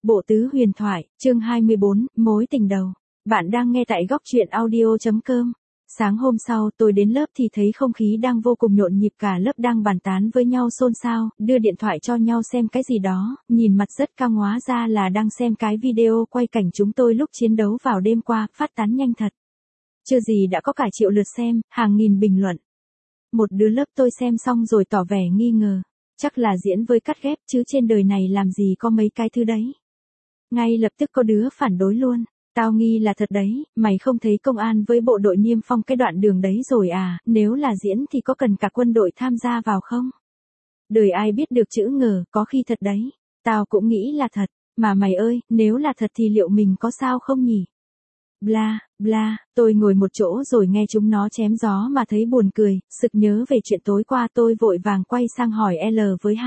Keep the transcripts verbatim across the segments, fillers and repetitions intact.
Bộ tứ huyền thoại, chương hai mươi bốn, mối tình đầu. Bạn đang nghe tại góc truyện audio.com. Sáng hôm sau tôi đến lớp thì thấy không khí đang vô cùng nhộn nhịp, cả lớp đang bàn tán với nhau xôn xao, đưa điện thoại cho nhau xem cái gì đó, nhìn mặt rất căng, hóa ra là đang xem cái video quay cảnh chúng tôi lúc chiến đấu vào đêm qua, phát tán nhanh thật. Chưa gì đã có cả triệu lượt xem, hàng nghìn bình luận. Một đứa lớp tôi xem xong rồi tỏ vẻ nghi ngờ. Chắc là diễn với cắt ghép chứ trên đời này làm gì có mấy cái thứ đấy. Ngay lập tức có đứa phản đối luôn. Tao nghi là thật đấy, mày không thấy công an với bộ đội niêm phong cái đoạn đường đấy rồi à, nếu là diễn thì có cần cả quân đội tham gia vào không? Đời ai biết được chữ ngờ, có khi thật đấy. Tao cũng nghĩ là thật, mà mày ơi, nếu là thật thì liệu mình có sao không nhỉ? Bla, bla, tôi ngồi một chỗ rồi nghe chúng nó chém gió mà thấy buồn cười, sực nhớ về chuyện tối qua, tôi vội vàng quay sang hỏi L với H.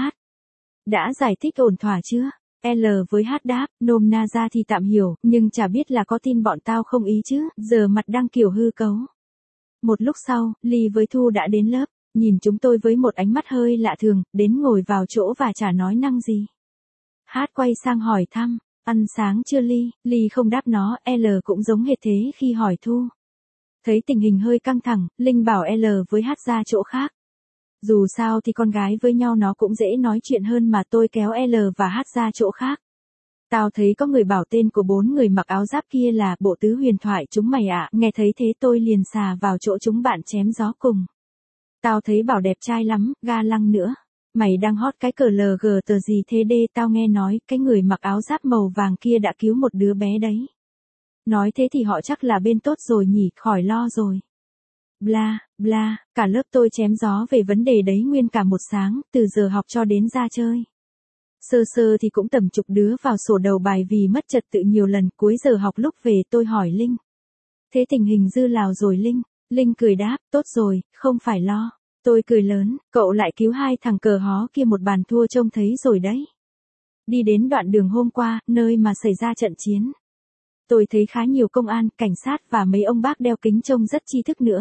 Đã giải thích ổn thỏa chưa? L với H đáp, nôm na ra thì tạm hiểu, nhưng chả biết là có tin bọn tao không ý chứ, giờ mặt đang kiểu hư cấu. Một lúc sau, Ly với Thu đã đến lớp, nhìn chúng tôi với một ánh mắt hơi lạ thường, đến ngồi vào chỗ và chả nói năng gì. H quay sang hỏi thăm. Ăn sáng chưa Ly? Ly không đáp nó, L cũng giống hệt thế khi hỏi Thu. Thấy tình hình hơi căng thẳng, Linh bảo L với H ra chỗ khác. Dù sao thì con gái với nhau nó cũng dễ nói chuyện hơn mà, tôi kéo L và H ra chỗ khác. Tao thấy có người bảo tên của bốn người mặc áo giáp kia là bộ tứ huyền thoại chúng mày ạ, à. Nghe thấy thế tôi liền xà vào chỗ chúng bạn chém gió cùng. Tao thấy bảo đẹp trai lắm, ga lăng nữa. Mày đang hot cái cờ lờ gờ tờ gì thế đê, tao nghe nói cái người mặc áo giáp màu vàng kia đã cứu một đứa bé đấy. Nói thế thì họ chắc là bên tốt rồi nhỉ, khỏi lo rồi. Bla, bla, cả lớp tôi chém gió về vấn đề đấy nguyên cả một sáng, từ giờ học cho đến ra chơi. Sơ sơ thì cũng tầm chục đứa vào sổ đầu bài vì mất trật tự nhiều lần, cuối giờ học lúc về tôi hỏi Linh. Thế tình hình dư lào rồi Linh? Linh cười đáp, tốt rồi, không phải lo. Tôi cười lớn, cậu lại cứu hai thằng cờ hó kia một bàn thua trông thấy rồi đấy. Đi đến đoạn đường hôm qua, nơi mà xảy ra trận chiến. Tôi thấy khá nhiều công an, cảnh sát và mấy ông bác đeo kính trông rất tri thức nữa.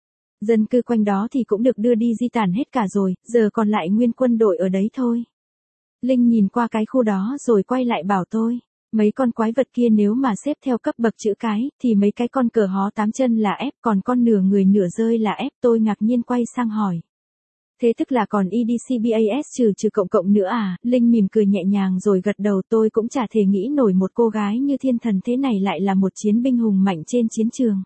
Dân cư quanh đó thì cũng được đưa đi di tản hết cả rồi, giờ còn lại nguyên quân đội ở đấy thôi. Linh nhìn qua cái khu đó rồi quay lại bảo tôi. Mấy con quái vật kia nếu mà xếp theo cấp bậc chữ cái, thì mấy cái con cờ hó tám chân là F, còn con nửa người nửa rơi là F. Tôi ngạc nhiên quay sang hỏi. Thế tức là còn E D C B A S trừ trừ cộng cộng nữa à? Linh mỉm cười nhẹ nhàng rồi gật đầu. Tôi cũng chả thể nghĩ nổi một cô gái như thiên thần thế này lại là một chiến binh hùng mạnh trên chiến trường.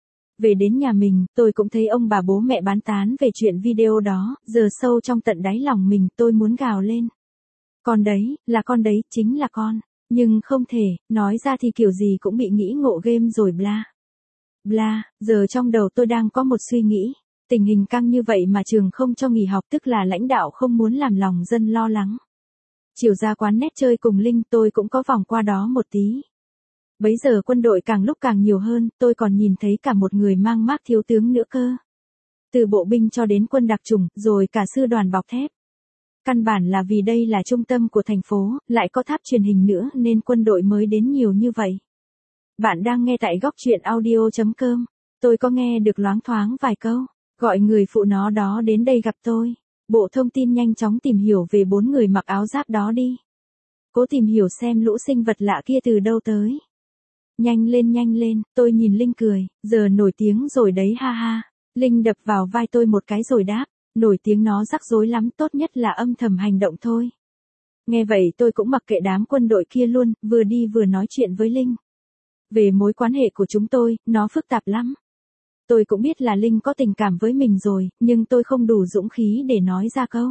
Về đến nhà mình, tôi cũng thấy ông bà bố mẹ bán tán về chuyện video đó, giờ sâu trong tận đáy lòng mình tôi muốn gào lên. Con đấy, là con đấy, chính là con. Nhưng không thể, nói ra thì kiểu gì cũng bị nghĩ ngộ game rồi bla. Bla, giờ trong đầu tôi đang có một suy nghĩ. Tình hình căng như vậy mà trường không cho nghỉ học, tức là lãnh đạo không muốn làm lòng dân lo lắng. Chiều ra quán net chơi cùng Linh, tôi cũng có vòng qua đó một tí. Bấy giờ quân đội càng lúc càng nhiều hơn, tôi còn nhìn thấy cả một người mang mác thiếu tướng nữa cơ. Từ bộ binh cho đến quân đặc chủng, rồi cả sư đoàn bọc thép. Căn bản là vì đây là trung tâm của thành phố, lại có tháp truyền hình nữa nên quân đội mới đến nhiều như vậy. Bạn đang nghe tại góc truyện audio.com. Tôi có nghe được loáng thoáng vài câu. Gọi người phụ nó đó đến đây gặp tôi. Bộ thông tin nhanh chóng tìm hiểu về bốn người mặc áo giáp đó đi. Cố tìm hiểu xem lũ sinh vật lạ kia từ đâu tới. Nhanh lên nhanh lên, tôi nhìn Linh cười, giờ nổi tiếng rồi đấy ha ha. Linh đập vào vai tôi một cái rồi đáp. Nổi tiếng nó rắc rối lắm, tốt nhất là âm thầm hành động thôi. Nghe vậy tôi cũng mặc kệ đám quân đội kia luôn, vừa đi vừa nói chuyện với Linh. Về mối quan hệ của chúng tôi, nó phức tạp lắm. Tôi cũng biết là Linh có tình cảm với mình rồi, nhưng tôi không đủ dũng khí để nói ra câu.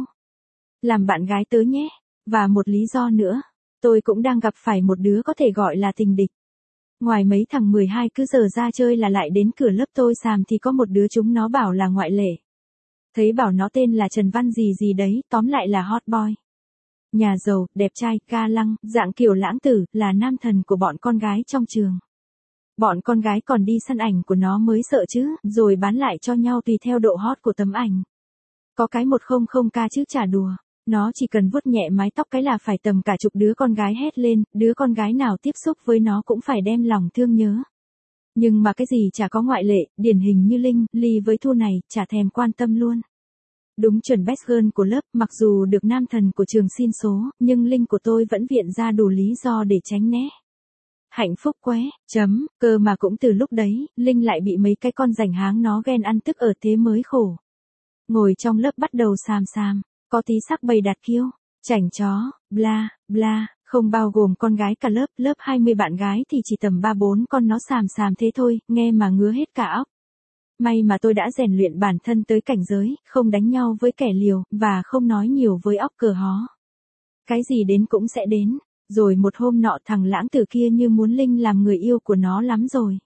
Làm bạn gái tớ nhé. Và một lý do nữa, tôi cũng đang gặp phải một đứa có thể gọi là tình địch. Ngoài mấy thằng mười hai cứ giờ ra chơi là lại đến cửa lớp tôi xàm thì có một đứa chúng nó bảo là ngoại lệ. Thấy bảo nó tên là Trần Văn gì gì đấy, tóm lại là hot boy. Nhà giàu, đẹp trai, ga lăng, dạng kiểu lãng tử, là nam thần của bọn con gái trong trường. Bọn con gái còn đi săn ảnh của nó mới sợ chứ, rồi bán lại cho nhau tùy theo độ hot của tấm ảnh. Có cái một không không k chứ chả đùa. Nó chỉ cần vuốt nhẹ mái tóc cái là phải tầm cả chục đứa con gái hét lên, đứa con gái nào tiếp xúc với nó cũng phải đem lòng thương nhớ. Nhưng mà cái gì chả có ngoại lệ, điển hình như Linh, Ly với Thu này, chả thèm quan tâm luôn. Đúng chuẩn best girl của lớp, mặc dù được nam thần của trường xin số, nhưng Linh của tôi vẫn viện ra đủ lý do để tránh né. Hạnh phúc qué, chấm, cơ mà cũng từ lúc đấy, Linh lại bị mấy cái con rảnh háng nó ghen ăn tức ở thế mới khổ. Ngồi trong lớp bắt đầu xàm xàm, có tí sắc bày đặt kiêu, chảnh chó, bla, bla, không bao gồm con gái cả lớp, lớp hai mươi bạn gái thì chỉ tầm ba bốn con nó xàm xàm thế thôi, nghe mà ngứa hết cả óc. May mà tôi đã rèn luyện bản thân tới cảnh giới, không đánh nhau với kẻ liều, và không nói nhiều với óc cờ hó. Cái gì đến cũng sẽ đến, rồi một hôm nọ thằng lãng tử kia như muốn Linh làm người yêu của nó lắm rồi.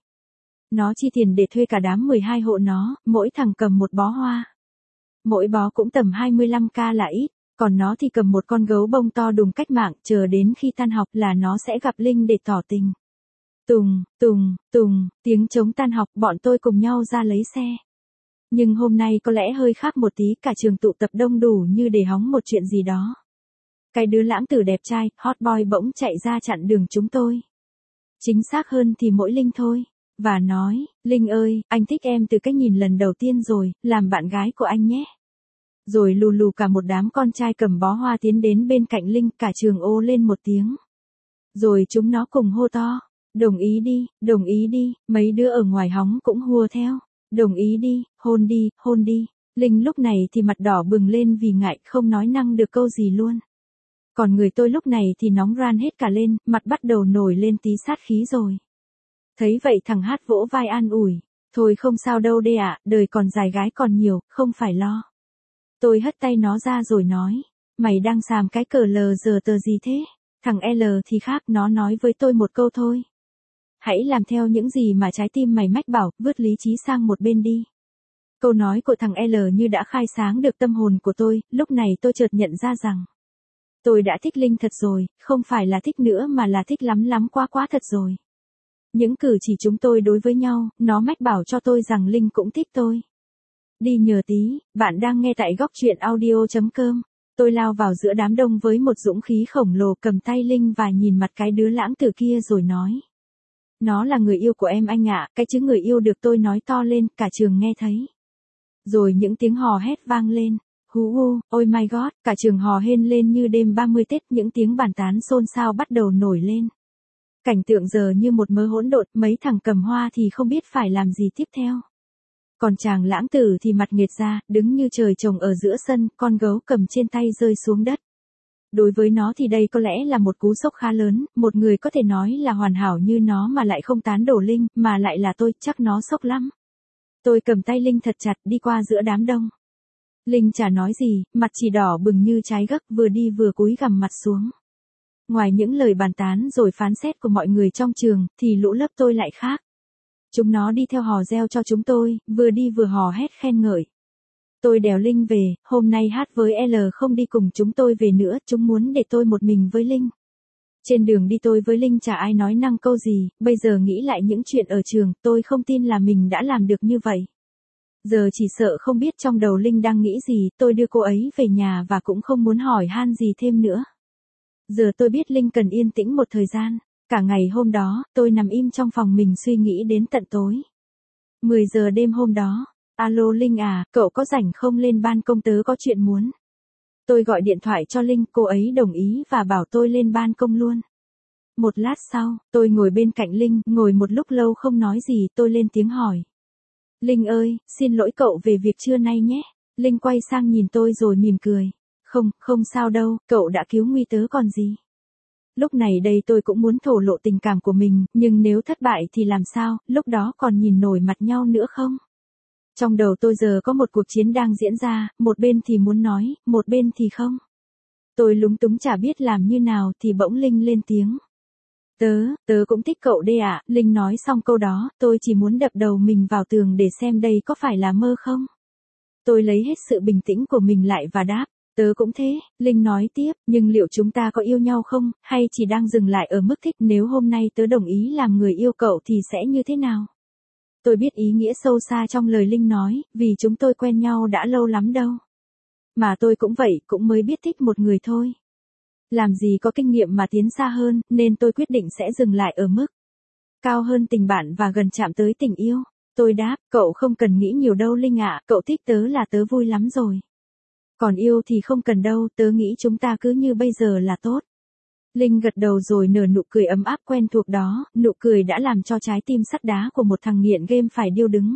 Nó chi tiền để thuê cả đám mười hai hộ nó, mỗi thằng cầm một bó hoa. Mỗi bó cũng tầm hai mươi lăm k là ít, còn nó thì cầm một con gấu bông to đùng cách mạng, chờ đến khi tan học là nó sẽ gặp Linh để tỏ tình. Tùng, tùng, tùng, tiếng trống tan học, bọn tôi cùng nhau ra lấy xe. Nhưng hôm nay có lẽ hơi khác một tí, cả trường tụ tập đông đủ như để hóng một chuyện gì đó. Cái đứa lãng tử đẹp trai, hot boy bỗng chạy ra chặn đường chúng tôi. Chính xác hơn thì mỗi Linh thôi. Và nói, Linh ơi, anh thích em từ cách nhìn lần đầu tiên rồi, làm bạn gái của anh nhé. Rồi lù lù cả một đám con trai cầm bó hoa tiến đến bên cạnh Linh, cả trường ô lên một tiếng. Rồi chúng nó cùng hô to. Đồng ý đi, đồng ý đi, mấy đứa ở ngoài hóng cũng hùa theo. Đồng ý đi, hôn đi, hôn đi. Linh lúc này thì mặt đỏ bừng lên vì ngại, không nói năng được câu gì luôn. Còn người tôi lúc này thì nóng ran hết cả lên, mặt bắt đầu nổi lên tí sát khí rồi. Thấy vậy thằng Hát vỗ vai an ủi. Thôi không sao đâu đê ạ, đời còn dài gái còn nhiều, không phải lo. Tôi hất tay nó ra rồi nói. Mày đang xàm cái cờ lờ giờ tờ gì thế? Thằng L thì khác, nó nói với tôi một câu thôi. Hãy làm theo những gì mà trái tim mày mách bảo, vứt lý trí sang một bên đi. Câu nói của thằng L như đã khai sáng được tâm hồn của tôi, lúc này tôi chợt nhận ra rằng. Tôi đã thích Linh thật rồi, không phải là thích nữa mà là thích lắm lắm quá quá thật rồi. Những cử chỉ chúng tôi đối với nhau, nó mách bảo cho tôi rằng Linh cũng thích tôi. Đi nhờ tí, bạn đang nghe tại góc truyện audio chấm com. Tôi lao vào giữa đám đông với một dũng khí khổng lồ, cầm tay Linh và nhìn mặt cái đứa lãng tử kia rồi nói. Nó là người yêu của em anh ạ, cái chữ người yêu được tôi nói to lên, cả trường nghe thấy. Rồi những tiếng hò hét vang lên. Hú hu, ôi my god, cả trường hò hên lên như đêm ba mươi Tết, những tiếng bàn tán xôn xao bắt đầu nổi lên. Cảnh tượng giờ như một mớ hỗn độn, mấy thằng cầm hoa thì không biết phải làm gì tiếp theo. Còn chàng lãng tử thì mặt nghệt ra, đứng như trời trồng ở giữa sân, con gấu cầm trên tay rơi xuống đất. Đối với nó thì đây có lẽ là một cú sốc khá lớn, một người có thể nói là hoàn hảo như nó mà lại không tán đổ Linh, mà lại là tôi, chắc nó sốc lắm. Tôi cầm tay Linh thật chặt đi qua giữa đám đông. Linh chả nói gì, mặt chỉ đỏ bừng như trái gấc, vừa đi vừa cúi gằm mặt xuống. Ngoài những lời bàn tán rồi phán xét của mọi người trong trường, thì lũ lớp tôi lại khác. Chúng nó đi theo hò reo cho chúng tôi, vừa đi vừa hò hét khen ngợi. Tôi đèo Linh về, hôm nay Hát với L không đi cùng chúng tôi về nữa, chúng muốn để tôi một mình với Linh. Trên đường đi tôi với Linh chả ai nói năng câu gì, bây giờ nghĩ lại những chuyện ở trường, tôi không tin là mình đã làm được như vậy. Giờ chỉ sợ không biết trong đầu Linh đang nghĩ gì, tôi đưa cô ấy về nhà và cũng không muốn hỏi han gì thêm nữa. Giờ tôi biết Linh cần yên tĩnh một thời gian. Cả ngày hôm đó, tôi nằm im trong phòng mình suy nghĩ đến tận tối. mười giờ đêm hôm đó, alo Linh à, cậu có rảnh không, lên ban công tớ có chuyện muốn. Tôi gọi điện thoại cho Linh, cô ấy đồng ý và bảo tôi lên ban công luôn. Một lát sau, tôi ngồi bên cạnh Linh, ngồi một lúc lâu không nói gì, tôi lên tiếng hỏi. Linh ơi, xin lỗi cậu về việc trưa nay nhé. Linh quay sang nhìn tôi rồi mỉm cười. Không, không sao đâu, cậu đã cứu nguy tớ còn gì. Lúc này đây tôi cũng muốn thổ lộ tình cảm của mình, nhưng nếu thất bại thì làm sao, lúc đó còn nhìn nổi mặt nhau nữa không? Trong đầu tôi giờ có một cuộc chiến đang diễn ra, một bên thì muốn nói, một bên thì không. Tôi lúng túng chả biết làm như nào thì bỗng Linh lên tiếng. Tớ, tớ cũng thích cậu đê ạ. Linh nói xong câu đó, tôi chỉ muốn đập đầu mình vào tường để xem đây có phải là mơ không. Tôi lấy hết sự bình tĩnh của mình lại và đáp. Tớ cũng thế, Linh nói tiếp, nhưng liệu chúng ta có yêu nhau không, hay chỉ đang dừng lại ở mức thích, nếu hôm nay tớ đồng ý làm người yêu cậu thì sẽ như thế nào? Tôi biết ý nghĩa sâu xa trong lời Linh nói, vì chúng tôi quen nhau đã lâu lắm đâu. Mà tôi cũng vậy, cũng mới biết thích một người thôi. Làm gì có kinh nghiệm mà tiến xa hơn, nên tôi quyết định sẽ dừng lại ở mức cao hơn tình bạn và gần chạm tới tình yêu. Tôi đáp, cậu không cần nghĩ nhiều đâu Linh ạ, cậu thích tớ là tớ vui lắm rồi. Còn yêu thì không cần đâu, tớ nghĩ chúng ta cứ như bây giờ là tốt. Linh gật đầu rồi nở nụ cười ấm áp quen thuộc đó, nụ cười đã làm cho trái tim sắt đá của một thằng nghiện game phải điêu đứng.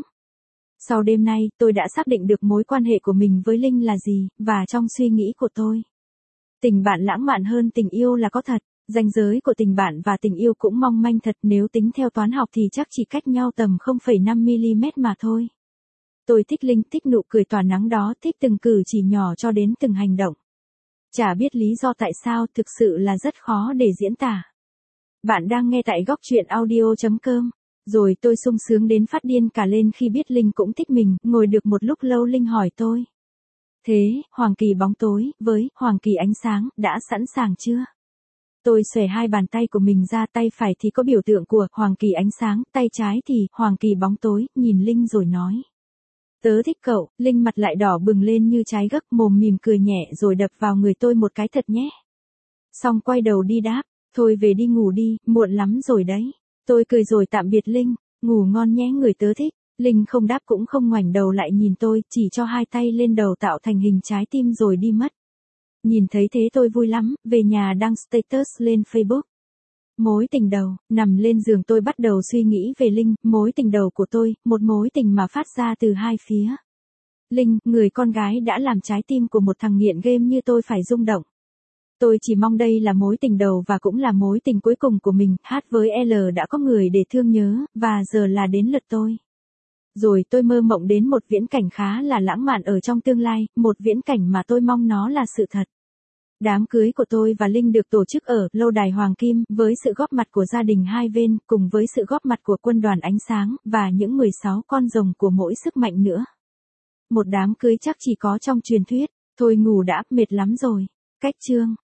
Sau đêm nay, tôi đã xác định được mối quan hệ của mình với Linh là gì, và trong suy nghĩ của tôi, tình bạn lãng mạn hơn tình yêu là có thật. Ranh giới của tình bạn và tình yêu cũng mong manh thật, nếu tính theo toán học thì chắc chỉ cách nhau tầm không phẩy năm mi-li-mét mà thôi. Tôi thích Linh, thích nụ cười tỏa nắng đó, thích từng cử chỉ nhỏ cho đến từng hành động. Chả biết lý do tại sao, thực sự là rất khó để diễn tả. Bạn đang nghe tại góc truyện audio chấm com. Rồi tôi sung sướng đến phát điên cả lên khi biết Linh cũng thích mình, ngồi được một lúc lâu Linh hỏi tôi. Thế, Hoàng Kỳ bóng tối, với Hoàng Kỳ ánh sáng, đã sẵn sàng chưa? Tôi xòe hai bàn tay của mình ra, tay phải thì có biểu tượng của Hoàng Kỳ ánh sáng, tay trái thì Hoàng Kỳ bóng tối, nhìn Linh rồi nói. Tớ thích cậu. Linh mặt lại đỏ bừng lên như trái gấc, mồm mỉm cười nhẹ rồi đập vào người tôi một cái thật nhé. Xong quay đầu đi đáp, thôi về đi ngủ đi, muộn lắm rồi đấy. Tôi cười rồi tạm biệt Linh, ngủ ngon nhé người tớ thích. Linh không đáp cũng không ngoảnh đầu lại nhìn tôi, chỉ cho hai tay lên đầu tạo thành hình trái tim rồi đi mất. Nhìn thấy thế tôi vui lắm, về nhà đăng status lên Facebook. Mối tình đầu, nằm lên giường tôi bắt đầu suy nghĩ về Linh, mối tình đầu của tôi, một mối tình mà phát ra từ hai phía. Linh, người con gái đã làm trái tim của một thằng nghiện game như tôi phải rung động. Tôi chỉ mong đây là mối tình đầu và cũng là mối tình cuối cùng của mình, H với L đã có người để thương nhớ, và giờ là đến lượt tôi. Rồi tôi mơ mộng đến một viễn cảnh khá là lãng mạn ở trong tương lai, một viễn cảnh mà tôi mong nó là sự thật. Đám cưới của tôi và Linh được tổ chức ở lâu đài Hoàng Kim, với sự góp mặt của gia đình hai bên, cùng với sự góp mặt của quân đoàn ánh sáng, và những mười sáu con rồng của mỗi sức mạnh nữa. Một đám cưới chắc chỉ có trong truyền thuyết. Thôi ngủ đã, mệt lắm rồi. Cách chương.